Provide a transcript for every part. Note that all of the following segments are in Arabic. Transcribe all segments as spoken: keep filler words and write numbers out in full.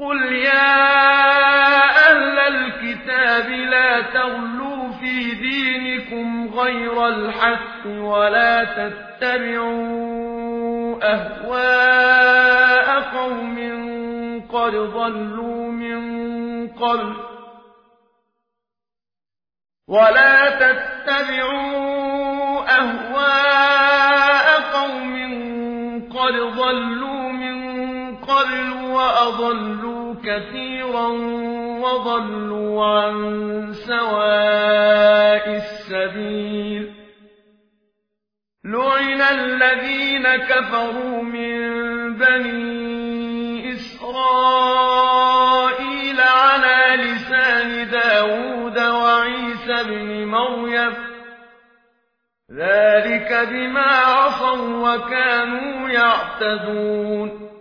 قل يا أهل الكتاب لا تغلوا في دينكم غير الحق ولا تتبعوا أهواء قوم قد ضلوا من قبل ولا تتبعوا أهواء قوم قد ضلوا من قبل وأضلوا كثيرا وضلوا عن سواء السبيل لعن الذين كفروا من بني إسرائيل على لسان داود وعيسى بن مريم ذلك بما عصوا وكانوا يعتدون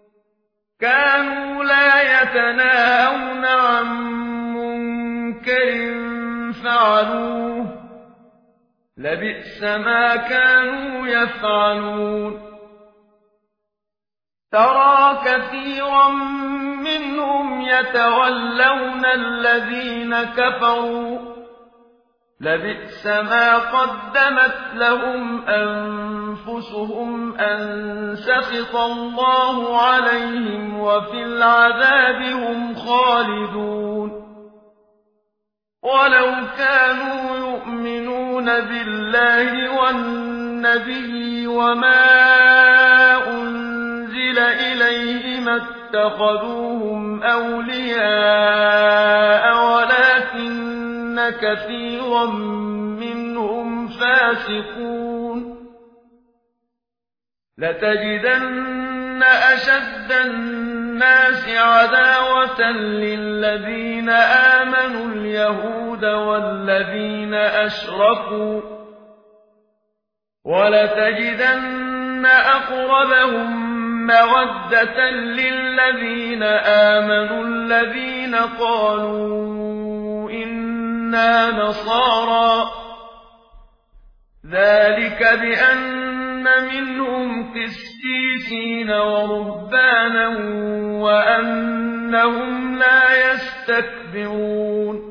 كانوا لا يتناهون عن منكر فعلوه لبئس ما كانوا يفعلون ترى كثيرا منهم يتولون الذين كفروا لبئس ما قدمت لهم أنفسهم أن سخط الله عليهم وفي العذاب هم خالدون ولو كانوا يؤمنون بالله والنبي وما أنزل إليه ما اتخذوهم أولياء ولكن كثيرا منهم فاسقون لتجدن أشد الناس عداوة للذين آمنوا اليهود والذين أشركوا ولتجدن أقربهم مودة للذين آمنوا الذين قالوا إنا نصارى ذلك بأن منهم قسيسين ورهبانا وأنهم لا يستكبرون